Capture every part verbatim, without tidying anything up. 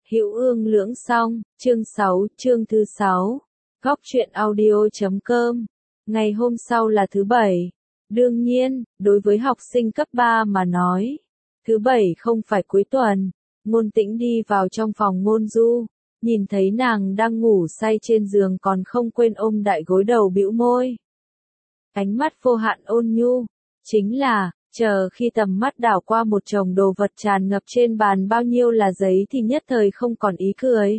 Hữu Ương Lưỡng Song, chương sáu, chương thứ sáu. Góc truyện audio chấm com. Ngày hôm sau là thứ bảy. Đương nhiên, đối với học sinh cấp ba mà nói, thứ bảy không phải cuối tuần. Ngôn Tĩnh đi vào trong phòng Ngôn Du, nhìn thấy nàng đang ngủ say trên giường còn không quên ôm đại gối đầu bĩu môi. Ánh mắt vô hạn ôn nhu, chính là, chờ khi tầm mắt đảo qua một chồng đồ vật tràn ngập trên bàn bao nhiêu là giấy thì nhất thời không còn ý cười.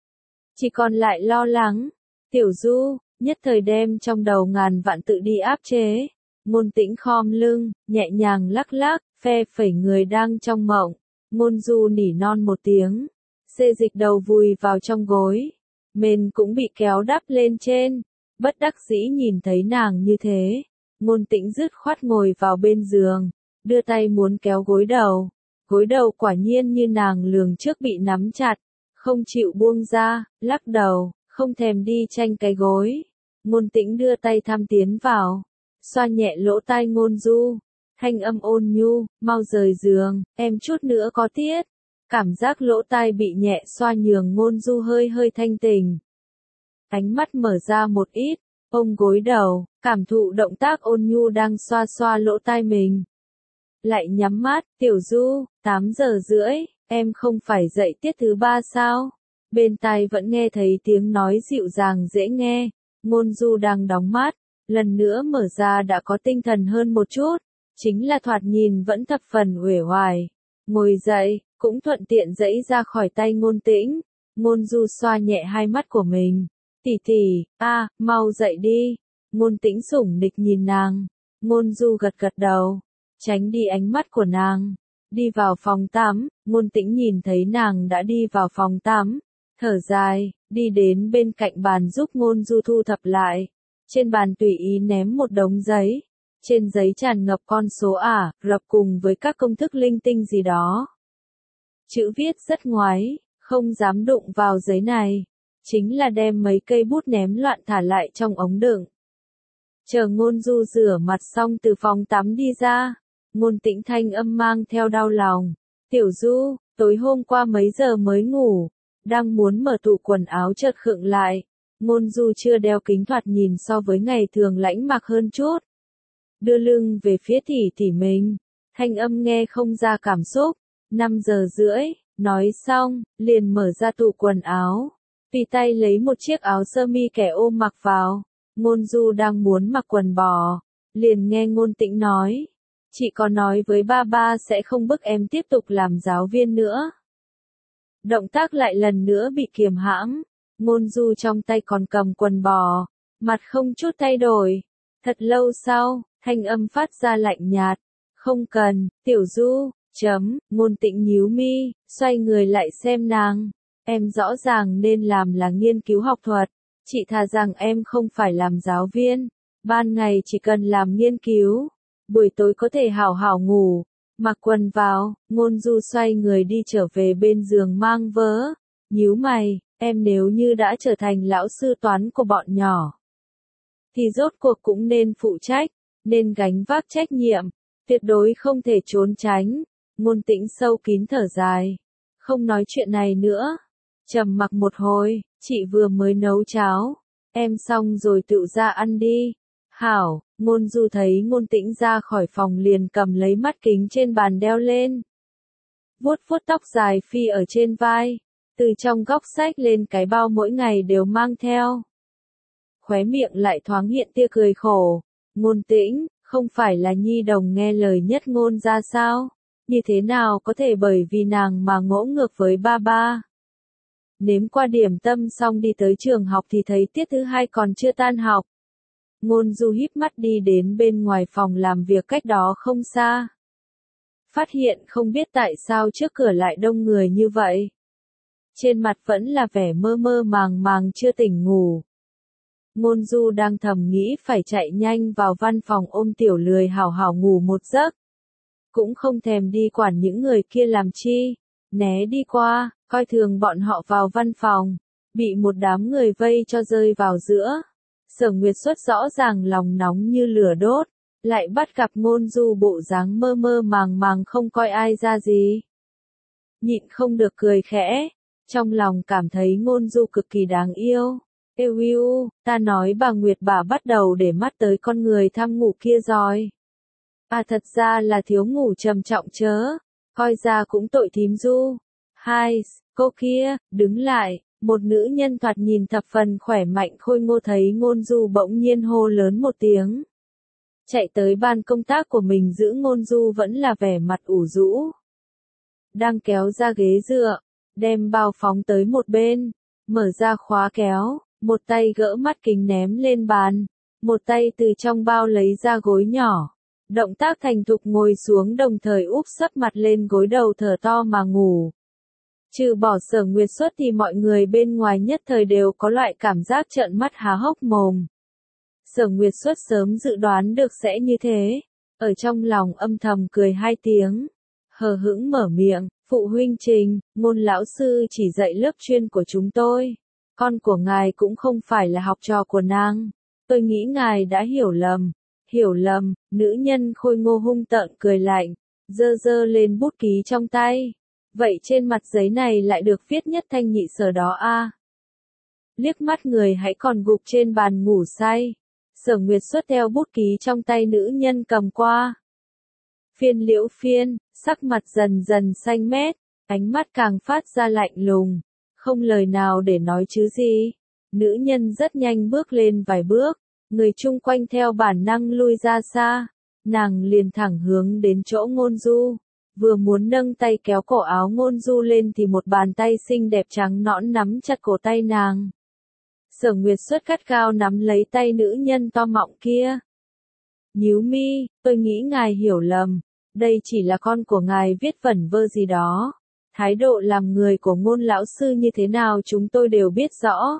Chỉ còn lại lo lắng. Tiểu Du, nhất thời đem trong đầu ngàn vạn tự đi áp chế. Ngôn Tĩnh khom lưng, nhẹ nhàng lắc lắc, phe phẩy người đang trong mộng. Ngôn Du nỉ non một tiếng, xê dịch đầu vùi vào trong gối. Mền cũng bị kéo đắp lên trên. Bất đắc dĩ nhìn thấy nàng như thế, Ngôn Tĩnh dứt khoát ngồi vào bên giường, đưa tay muốn kéo gối đầu. Gối đầu quả nhiên như nàng lường trước bị nắm chặt, không chịu buông ra, lắc đầu, không thèm đi tranh cái gối. Ngôn Tĩnh đưa tay thăm tiến vào, xoa nhẹ lỗ tai Ngôn Du, thanh âm ôn nhu, mau rời giường, em chút nữa có tiết. Cảm giác lỗ tai bị nhẹ xoa nhường Ngôn Du hơi hơi thanh tỉnh. Ánh mắt mở ra một ít, ôm gối đầu, cảm thụ động tác ôn nhu đang xoa xoa lỗ tai mình. Lại nhắm mắt, Tiểu Du, tám giờ rưỡi, em không phải dậy tiết thứ ba sao? Bên tai vẫn nghe thấy tiếng nói dịu dàng dễ nghe. Ngôn Du đang đóng mắt, lần nữa mở ra đã có tinh thần hơn một chút, chính là thoạt nhìn vẫn thập phần uể oải. Ngồi dậy, cũng thuận tiện dãy ra khỏi tay Ngôn Tĩnh. Ngôn Du xoa nhẹ hai mắt của mình. Tỷ tỷ, a, mau dậy đi. Ngôn Tĩnh sủng nịch nhìn nàng. Ngôn Du gật gật đầu, tránh đi ánh mắt của nàng. Đi vào phòng tắm, Ngôn Tĩnh nhìn thấy nàng đã đi vào phòng tắm. Thở dài, đi đến bên cạnh bàn giúp Ngôn Du thu thập lại. Trên bàn tùy ý ném một đống giấy. Trên giấy tràn ngập con số ả, rập cùng với các công thức linh tinh gì đó. Chữ viết rất ngoáy, không dám đụng vào giấy này. Chính là đem mấy cây bút ném loạn thả lại trong ống đựng. Chờ Ngôn Du rửa mặt xong từ phòng tắm đi ra, Ngôn Tĩnh thanh âm mang theo đau lòng. Tiểu Du, tối hôm qua mấy giờ mới ngủ, đang muốn mở tủ quần áo chợt khựng lại. Ngôn Du chưa đeo kính thoạt nhìn so với ngày thường lãnh mặc hơn chút. Đưa lưng về phía tỷ tỷ mình, thanh âm nghe không ra cảm xúc. Năm giờ rưỡi, nói xong, liền mở ra tủ quần áo. Tùy tay lấy một chiếc áo sơ mi kẻ ôm mặc vào. Ngôn Du đang muốn mặc quần bò, liền nghe Ngôn Tĩnh nói, chị có nói với ba ba sẽ không bức em tiếp tục làm giáo viên nữa. Động tác lại lần nữa bị kiềm hãm. Ngôn Du trong tay còn cầm quần bò, mặt không chút thay đổi. Thật lâu sau, thanh âm phát ra lạnh nhạt, không cần. Tiểu Du, chấm. Ngôn Tĩnh nhíu mi, xoay người lại xem nàng. Em rõ ràng nên làm là nghiên cứu học thuật, chị thà rằng em không phải làm giáo viên, ban ngày chỉ cần làm nghiên cứu, buổi tối có thể hảo hảo ngủ. Mặc quần vào, Ngôn Du xoay người đi trở về bên giường mang vớ, nhíu mày, em nếu như đã trở thành lão sư toán của bọn nhỏ, thì rốt cuộc cũng nên phụ trách, nên gánh vác trách nhiệm, tuyệt đối không thể trốn tránh. Ngôn Tĩnh sâu kín thở dài, không nói chuyện này nữa. Trầm mặc một hồi, chị vừa mới nấu cháo, em xong rồi tự ra ăn đi. Hảo. Ngôn Du thấy Ngôn Tĩnh ra khỏi phòng liền cầm lấy mắt kính trên bàn đeo lên. Vuốt vuốt tóc dài phi ở trên vai, từ trong góc xách lên cái bao mỗi ngày đều mang theo. Khóe miệng lại thoáng hiện tia cười khổ. Ngôn Tĩnh, không phải là nhi đồng nghe lời nhất ngôn ra sao? Như thế nào có thể bởi vì nàng mà ngỗ ngược với ba ba? Nếm qua điểm tâm xong đi tới trường học thì thấy tiết thứ hai còn chưa tan học. Ngôn Du híp mắt đi đến bên ngoài phòng làm việc cách đó không xa. Phát hiện không biết tại sao trước cửa lại đông người như vậy. Trên mặt vẫn là vẻ mơ mơ màng màng chưa tỉnh ngủ. Ngôn Du đang thầm nghĩ phải chạy nhanh vào văn phòng ôm tiểu lười hảo hảo ngủ một giấc. Cũng không thèm đi quản những người kia làm chi. Né đi qua, coi thường bọn họ vào văn phòng, bị một đám người vây cho rơi vào giữa. Sở Nguyệt Xuất rõ ràng lòng nóng như lửa đốt, lại bắt gặp Ngôn Du bộ dáng mơ mơ màng màng không coi ai ra gì. Nhịn không được cười khẽ, trong lòng cảm thấy Ngôn Du cực kỳ đáng yêu. Êu yêu, ta nói bà Nguyệt bà bắt đầu để mắt tới con người tham ngủ kia rồi. À thật ra là thiếu ngủ trầm trọng chớ, coi ra cũng tội thím Du. Hai, cô kia, đứng lại, một nữ nhân thoạt nhìn thập phần khỏe mạnh khôi ngô thấy Ngôn Du bỗng nhiên hô lớn một tiếng. Chạy tới ban công tác của mình giữ Ngôn Du vẫn là vẻ mặt ủ rũ. Đang kéo ra ghế dựa, đem bao phóng tới một bên, mở ra khóa kéo, một tay gỡ mắt kính ném lên bàn, một tay từ trong bao lấy ra gối nhỏ. Động tác thành thục ngồi xuống đồng thời úp sấp mặt lên gối đầu thở to mà ngủ. Trừ bỏ Sở Nguyệt Xuất thì mọi người bên ngoài nhất thời đều có loại cảm giác trợn mắt há hốc mồm. Sở Nguyệt Xuất sớm dự đoán được sẽ như thế, ở trong lòng âm thầm cười hai tiếng, hờ hững mở miệng, phụ huynh Trình, Ngôn lão sư chỉ dạy lớp chuyên của chúng tôi, con của ngài cũng không phải là học trò của nàng, tôi nghĩ ngài đã hiểu lầm. Hiểu lầm, nữ nhân khôi ngô hung tợn cười lạnh, giơ giơ lên bút ký trong tay. Vậy trên mặt giấy này lại được viết nhất thanh nhị sở đó a? À? Liếc mắt người hãy còn gục trên bàn ngủ say. Sở Nguyệt Xuất theo bút ký trong tay nữ nhân cầm qua. Phiên liễu phiên, sắc mặt dần dần xanh mét, ánh mắt càng phát ra lạnh lùng, không lời nào để nói chứ gì. Nữ nhân rất nhanh bước lên vài bước. Người chung quanh theo bản năng lui ra xa, nàng liền thẳng hướng đến chỗ Ngôn Du, vừa muốn nâng tay kéo cổ áo Ngôn Du lên thì một bàn tay xinh đẹp trắng nõn nắm chặt cổ tay nàng. Sở Nguyệt Xuất gắt gao nắm lấy tay nữ nhân to mọng kia. Nhíu mi, tôi nghĩ ngài hiểu lầm, đây chỉ là con của ngài viết vẩn vơ gì đó. Thái độ làm người của Ngôn lão sư như thế nào chúng tôi đều biết rõ.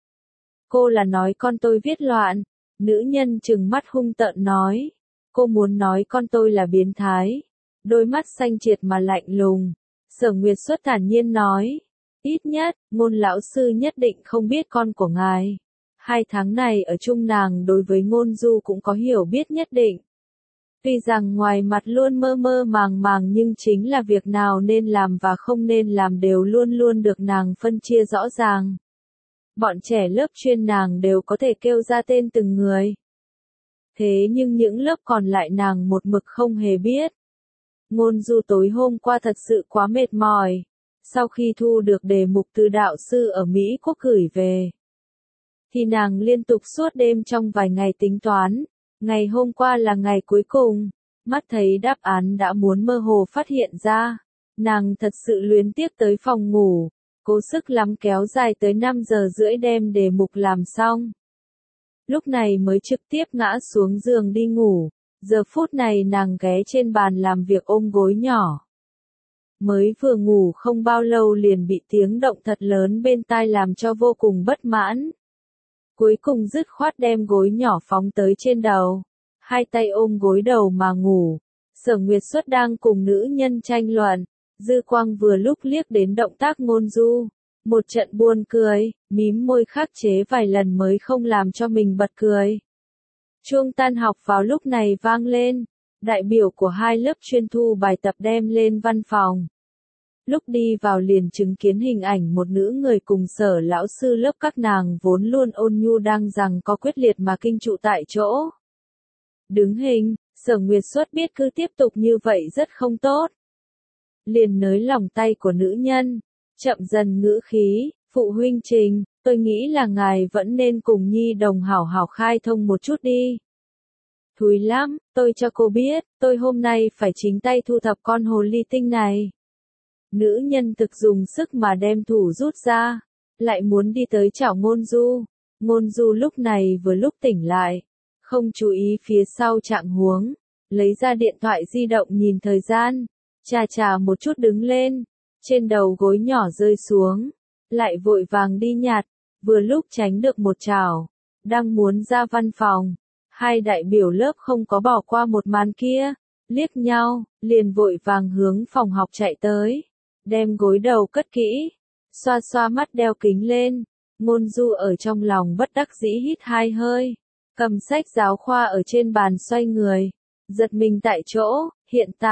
Cô là nói con tôi viết loạn. Nữ nhân trừng mắt hung tợn nói, cô muốn nói con tôi là biến thái, đôi mắt xanh triệt mà lạnh lùng. Sở Nguyệt Xuất thản nhiên nói, ít nhất, Ngôn lão sư nhất định không biết con của ngài. Hai tháng này ở chung nàng đối với Ngôn Du cũng có hiểu biết nhất định. Tuy rằng ngoài mặt luôn mơ mơ màng màng nhưng chính là việc nào nên làm và không nên làm đều luôn luôn được nàng phân chia rõ ràng. Bọn trẻ lớp chuyên nàng đều có thể kêu ra tên từng người. Thế nhưng những lớp còn lại nàng một mực không hề biết. Ngôn Du tối hôm qua thật sự quá mệt mỏi. Sau khi thu được đề mục từ đạo sư ở Mỹ Quốc gửi về, thì nàng liên tục suốt đêm trong vài ngày tính toán. Ngày hôm qua là ngày cuối cùng. Mắt thấy đáp án đã muốn mơ hồ phát hiện ra. Nàng thật sự luyến tiếc tới phòng ngủ. Cố sức lắm kéo dài tới năm giờ rưỡi đem đề mục làm xong. Lúc này mới trực tiếp ngã xuống giường đi ngủ. Giờ phút này nàng ghé trên bàn làm việc ôm gối nhỏ. Mới vừa ngủ không bao lâu liền bị tiếng động thật lớn bên tai làm cho vô cùng bất mãn. Cuối cùng dứt khoát đem gối nhỏ phóng tới trên đầu. Hai tay ôm gối đầu mà ngủ. Sở Nguyệt Xuất đang cùng nữ nhân tranh luận. Dư quang vừa lúc liếc đến động tác Ngôn Du. Một trận buồn cười, mím môi khắc chế vài lần mới không làm cho mình bật cười. Chuông tan học vào lúc này vang lên. Đại biểu của hai lớp chuyên thu bài tập đem lên văn phòng. Lúc đi vào liền chứng kiến hình ảnh một nữ người cùng Sở lão sư lớp các nàng vốn luôn ôn nhu đang rằng có quyết liệt mà kinh trụ tại chỗ. Đứng hình, Sở Nguyệt Xuất biết cứ tiếp tục như vậy rất không tốt. Liền nới lòng tay của nữ nhân, chậm dần ngữ khí, phụ huynh Trình, tôi nghĩ là ngài vẫn nên cùng Nhi đồng hảo hảo khai thông một chút đi. Thúi lắm, tôi cho cô biết, tôi hôm nay phải chính tay thu thập con hồ ly tinh này. Nữ nhân thực dùng sức mà đem thủ rút ra, lại muốn đi tới chảo Ngôn Du. Ngôn Du lúc này vừa lúc tỉnh lại, không chú ý phía sau trạng huống, lấy ra điện thoại di động nhìn thời gian. Chà chà một chút đứng lên, trên đầu gối nhỏ rơi xuống, lại vội vàng đi nhặt, vừa lúc tránh được một chảo, đang muốn ra văn phòng, hai đại biểu lớp không có bỏ qua một màn kia, liếc nhau, liền vội vàng hướng phòng học chạy tới, đem gối đầu cất kỹ, xoa xoa mắt đeo kính lên, Ngôn Du ở trong lòng bất đắc dĩ hít hai hơi, cầm sách giáo khoa ở trên bàn xoay người, giật mình tại chỗ, hiện tại,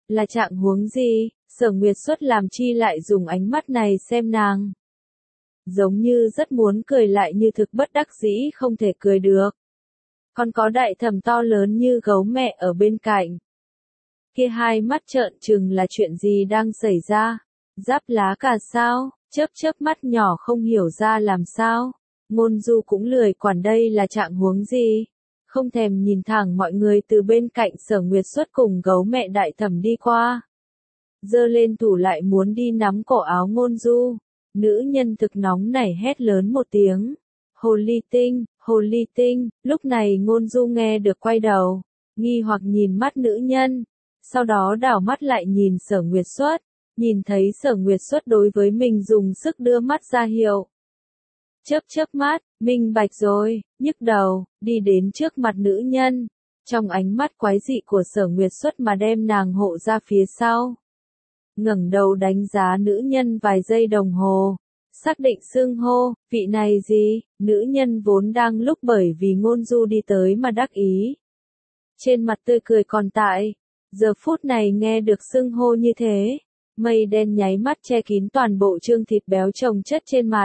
Là trạng huống gì, Sở Nguyệt Xuất làm chi lại dùng ánh mắt này xem nàng. Giống như rất muốn cười lại như thực bất đắc dĩ không thể cười được. Còn có đại thẩm to lớn như gấu mẹ ở bên cạnh. Kia hai mắt trợn trừng là chuyện gì đang xảy ra? Giáp lá cà sao? Chớp chớp mắt nhỏ không hiểu ra làm sao. Ngôn Du cũng lười quản đây là trạng huống gì. Không thèm nhìn thẳng mọi người từ bên cạnh Sở Nguyệt Xuất cùng gấu mẹ đại thẩm đi qua. Giơ lên thủ lại muốn đi nắm cổ áo Ngôn Du. Nữ nhân thực nóng nảy hét lớn một tiếng. Hồ ly tinh, hồ ly tinh, lúc này Ngôn Du nghe được quay đầu. Nghi hoặc nhìn mắt nữ nhân. Sau đó đảo mắt lại nhìn Sở Nguyệt Xuất. Nhìn thấy Sở Nguyệt Xuất đối với mình dùng sức đưa mắt ra hiệu. Chớp chớp mắt, minh bạch rồi, nhức đầu, đi đến trước mặt nữ nhân. Trong ánh mắt quái dị của Sở Nguyệt Xuất mà đem nàng hộ ra phía sau. Ngẩng đầu đánh giá nữ nhân vài giây đồng hồ. Xác định xưng hô, vị này gì, nữ nhân vốn đang lúc bởi vì Ngôn Du đi tới mà đắc ý. Trên mặt tươi cười còn tại, giờ phút này nghe được xưng hô như thế. Mây đen nháy mắt che kín toàn bộ trương thịt béo chồng chất trên mặt.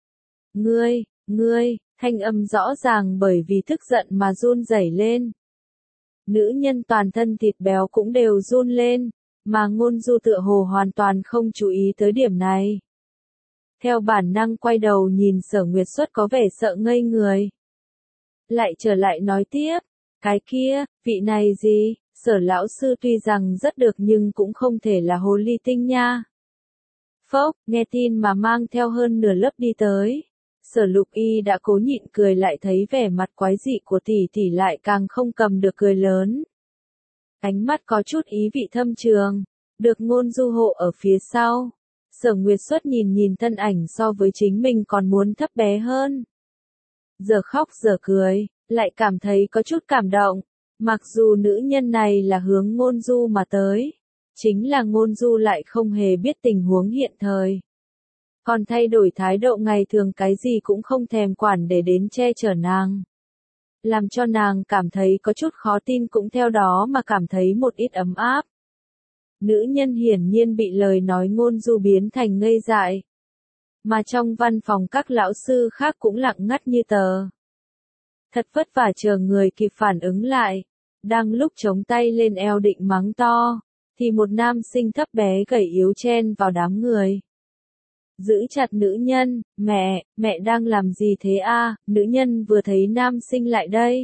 Ngươi, ngươi, thanh âm rõ ràng bởi vì tức giận mà run rẩy lên. Nữ nhân toàn thân thịt béo cũng đều run lên, mà Ngôn Du tựa hồ hoàn toàn không chú ý tới điểm này. Theo bản năng quay đầu nhìn Sở Nguyệt Xuất có vẻ sợ ngây người. Lại trở lại nói tiếp, cái kia, vị này gì, Sở lão sư tuy rằng rất được nhưng cũng không thể là hồ ly tinh nha. Phốc, nghe tin mà mang theo hơn nửa lớp đi tới. Sở Lục Y đã cố nhịn cười lại thấy vẻ mặt quái dị của tỷ tỷ lại càng không cầm được cười lớn. Ánh mắt có chút ý vị thâm trường, được Ngôn Du hộ ở phía sau. Sở Nguyệt Xuất nhìn nhìn thân ảnh so với chính mình còn muốn thấp bé hơn. Giờ khóc giờ cười, lại cảm thấy có chút cảm động. Mặc dù nữ nhân này là hướng Ngôn Du mà tới, chính là Ngôn Du lại không hề biết tình huống hiện thời. Còn thay đổi thái độ ngày thường cái gì cũng không thèm quản để đến che chở nàng. Làm cho nàng cảm thấy có chút khó tin cũng theo đó mà cảm thấy một ít ấm áp. Nữ nhân hiển nhiên bị lời nói Ngôn Du biến thành ngây dại. Mà trong văn phòng các lão sư khác cũng lặng ngắt như tờ. Thật vất vả chờ người kịp phản ứng lại. Đang lúc chống tay lên eo định mắng to, thì một nam sinh thấp bé gầy yếu chen vào đám người. Giữ chặt nữ nhân, mẹ, mẹ đang làm gì thế a? Nữ nhân vừa thấy nam sinh lại đây.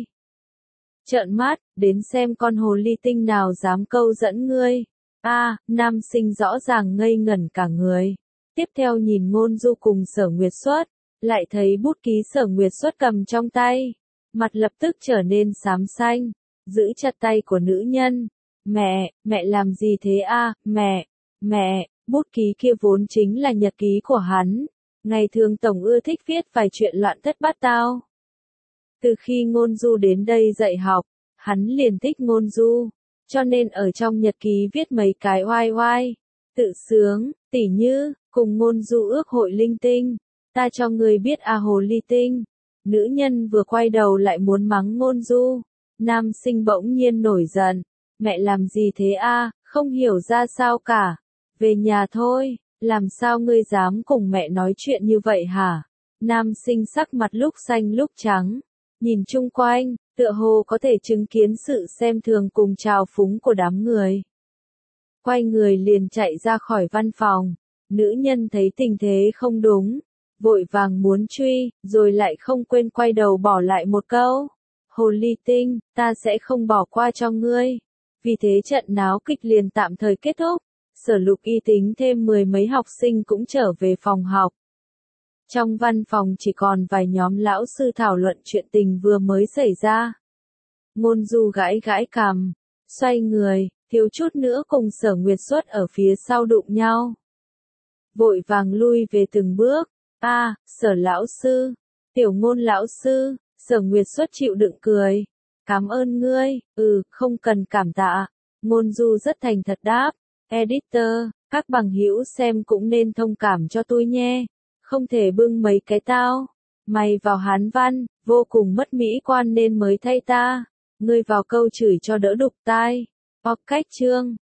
Trợn mắt, đến xem con hồ ly tinh nào dám câu dẫn ngươi. A, nam sinh rõ ràng ngây ngẩn cả người. Tiếp theo nhìn Ngôn Du cùng Sở Nguyệt Xuất, lại thấy bút ký Sở Nguyệt Xuất cầm trong tay. Mặt lập tức trở nên xám xanh, giữ chặt tay của nữ nhân. Mẹ, mẹ làm gì thế a? Mẹ, mẹ, bút ký kia vốn chính là nhật ký của hắn. Ngày thường tổng ưa thích viết vài chuyện loạn thất bát tao. Từ khi Ngôn Du đến đây dạy học, hắn liền thích Ngôn Du, cho nên ở trong nhật ký viết mấy cái oai oai, tự sướng, tỉ như, cùng Ngôn Du ước hội linh tinh, ta cho người biết a hồ ly tinh. Nữ nhân vừa quay đầu lại muốn mắng Ngôn Du, nam sinh bỗng nhiên nổi giận, mẹ làm gì thế a? Không hiểu ra sao cả, về nhà thôi, làm sao ngươi dám cùng mẹ nói chuyện như vậy hả? Nam sinh sắc mặt lúc xanh lúc trắng, nhìn chung quanh, tựa hồ có thể chứng kiến sự xem thường cùng trào phúng của đám người. Quay người liền chạy ra khỏi văn phòng, nữ nhân thấy tình thế không đúng, vội vàng muốn truy, rồi lại không quên quay đầu bỏ lại một câu. Hồ ly tinh, ta sẽ không bỏ qua cho ngươi. Vì thế trận náo kịch liền tạm thời kết thúc. Sở Lục Y tính thêm mười mấy học sinh cũng trở về phòng học. Trong văn phòng chỉ còn vài nhóm lão sư thảo luận chuyện tình vừa mới xảy ra. Ngôn Du gãi gãi cằm, xoay người, thiếu chút nữa cùng Sở Nguyệt Xuất ở phía sau đụng nhau. Vội vàng lui về từng bước. A, à, Sở lão sư, Tiểu Ngôn lão sư. Sở Nguyệt Xuất chịu đựng cười. Cảm ơn ngươi, ừ, không cần cảm tạ. Ngôn Du rất thành thật đáp. Editor, các bằng hữu xem cũng nên thông cảm cho tôi nhé. Không thể bưng mấy cái tao. Mày vào Hán văn, vô cùng mất mỹ quan nên mới thay ta. Ngươi vào câu chửi cho đỡ đục tai. Hoặc cách chương.